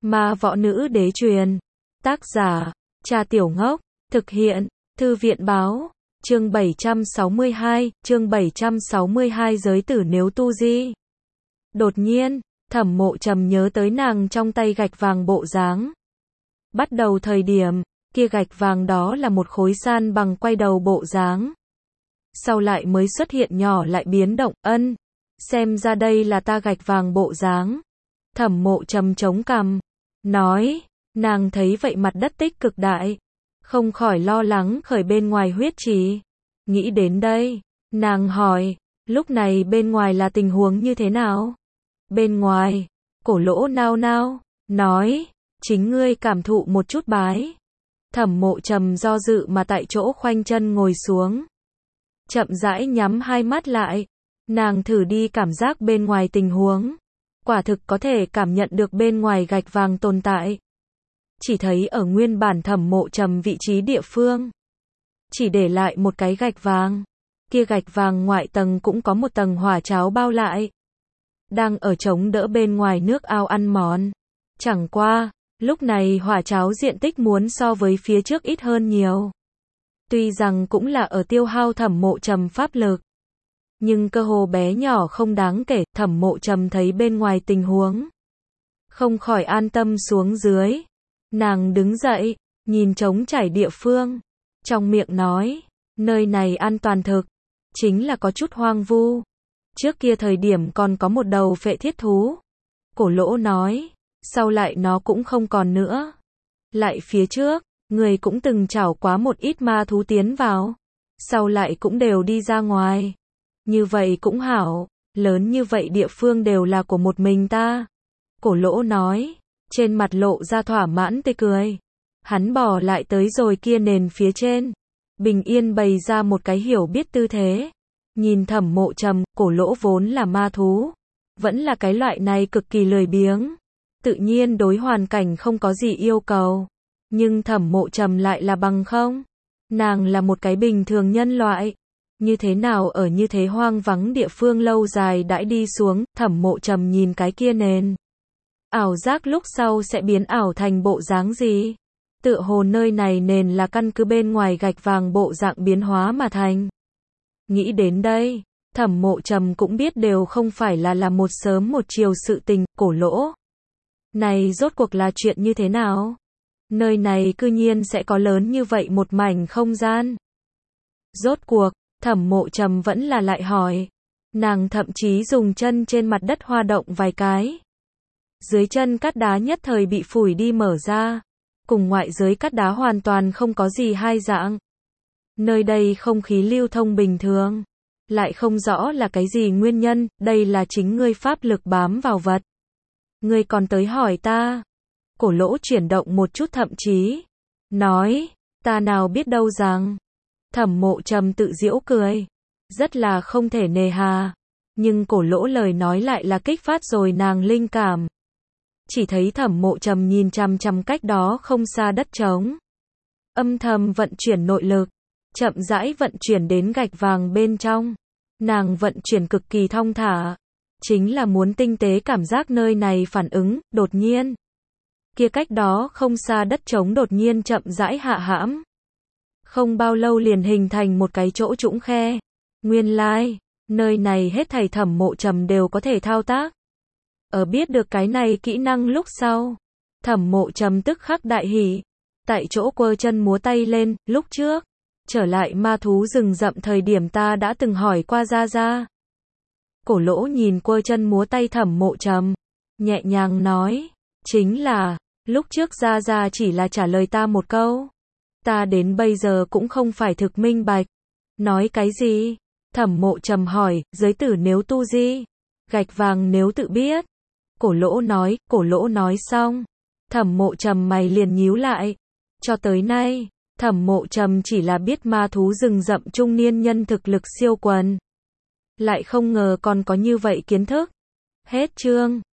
Ma võ nữ đế truyền. Tác giả, Trà Tiểu Ngốc. Thực hiện, Thư viện báo. Chương 762, giới tử nếu tu di. Đột nhiên, Thẩm Mộ Trầm nhớ tới nàng trong tay gạch vàng bộ dáng. Bắt đầu thời điểm, kia gạch vàng đó là một khối san bằng quay đầu bộ dáng. Sau lại mới xuất hiện nhỏ lại biến động, xem ra đây là ta gạch vàng bộ dáng. Thẩm Mộ Trầm chống cằm, nói, nàng thấy vậy mặt đất tích cực đại, không khỏi lo lắng khởi bên ngoài huyết trì. Nghĩ đến đây, nàng hỏi, lúc này bên ngoài là tình huống như thế nào? Bên ngoài, Cổ Lỗ nao nao, nói, chính ngươi cảm thụ một chút bái. Thẩm Mộ Trầm do dự mà tại chỗ khoanh chân ngồi xuống. Chậm rãi nhắm hai mắt lại, nàng thử đi cảm giác bên ngoài tình huống. Quả thực có thể cảm nhận được bên ngoài gạch vàng tồn tại. Chỉ thấy ở nguyên bản Thẩm Mộ Trầm vị trí địa phương, chỉ để lại một cái gạch vàng. Kia gạch vàng ngoại tầng cũng có một tầng hỏa cháo bao lại, đang ở chống đỡ bên ngoài nước ao ăn mòn. Chẳng qua, lúc này hỏa cháo diện tích muốn so với phía trước ít hơn nhiều. Tuy rằng cũng là ở tiêu hao Thẩm Mộ Trầm pháp lực, nhưng cơ hồ bé nhỏ không đáng kể. Thẩm Mộ Trầm thấy bên ngoài tình huống, không khỏi an tâm xuống dưới. Nàng đứng dậy, nhìn trống trải địa phương, trong miệng nói, nơi này an toàn thực, chính là có chút hoang vu. Trước kia thời điểm còn có một đầu phệ thiết thú. Cổ Lỗ nói, sau lại nó cũng không còn nữa. Lại phía trước, người cũng từng chảo quá một ít ma thú tiến vào, sau lại cũng đều đi ra ngoài. Như vậy cũng hảo, lớn như vậy địa phương đều là của một mình ta. Cổ Lỗ nói, trên mặt lộ ra thỏa mãn tươi cười. Hắn bò lại tới rồi kia nền phía trên, bình yên bày ra một cái hiểu biết tư thế. Nhìn Thẩm Mộ Trầm, Cổ Lỗ vốn là ma thú, vẫn là cái loại này cực kỳ lười biếng, tự nhiên đối hoàn cảnh không có gì yêu cầu. Nhưng Thẩm Mộ Trầm lại là bằng không. Nàng là một cái bình thường nhân loại, như thế nào ở như thế hoang vắng địa phương lâu dài đãi đi xuống. Thẩm Mộ Trầm nhìn cái kia nền, ảo giác lúc sau sẽ biến ảo thành bộ dáng gì? Tựa hồ nơi này nền là căn cứ bên ngoài gạch vàng bộ dạng biến hóa mà thành. Nghĩ đến đây, Thẩm Mộ Trầm cũng biết đều không phải là một sớm một chiều sự tình. Cổ Lỗ này rốt cuộc là chuyện như thế nào? Nơi này cư nhiên sẽ có lớn như vậy một mảnh không gian. Rốt cuộc, Thẩm Mộ Trầm vẫn là lại hỏi. Nàng thậm chí dùng chân trên mặt đất hoa động vài cái. Dưới chân cát đá nhất thời bị phủi đi mở ra, cùng ngoại giới cát đá hoàn toàn không có gì hai dạng. Nơi đây không khí lưu thông bình thường, lại không rõ là cái gì nguyên nhân. Đây là chính ngươi pháp lực bám vào vật, ngươi còn tới hỏi ta? Cổ Lỗ chuyển động một chút thậm chí, nói, ta nào biết đâu rằng. Thẩm Mộ Trầm tự giễu cười, rất là không thể nề hà. Nhưng Cổ Lỗ lời nói lại là kích phát rồi nàng linh cảm. Chỉ thấy Thẩm Mộ Trầm nhìn chằm chằm cách đó không xa đất trống, âm thầm vận chuyển nội lực, chậm rãi vận chuyển đến gạch vàng bên trong. Nàng vận chuyển cực kỳ thong thả, chính là muốn tinh tế cảm giác nơi này phản ứng. Đột nhiên, kia cách đó không xa đất trống đột nhiên chậm rãi hạ hãm. Không bao lâu liền hình thành một cái chỗ trũng khe. Nguyên lai, nơi này hết thảy Thẩm Mộ Trầm đều có thể thao tác. Ở biết được cái này kỹ năng lúc sau, Thẩm Mộ Trầm tức khắc đại hỉ, tại chỗ quơ chân múa tay lên. Lúc trước, trở lại ma thú rừng rậm thời điểm ta đã từng hỏi qua Gia Gia. Cổ Lỗ nhìn quơ chân múa tay Thẩm Mộ Trầm, nhẹ nhàng nói, chính là, lúc trước Gia Gia chỉ là trả lời ta một câu. Ta đến bây giờ cũng không phải thực minh bạch. Nói cái gì? Thẩm Mộ Trầm hỏi, giới tử nếu tu di, gạch vàng nếu tự biết. Cổ Lỗ nói xong, Thẩm Mộ Trầm mày liền nhíu lại. Cho tới nay, Thẩm Mộ Trầm chỉ là biết ma thú rừng rậm trung niên nhân thực lực siêu quần, lại không ngờ còn có như vậy kiến thức. Hết chương.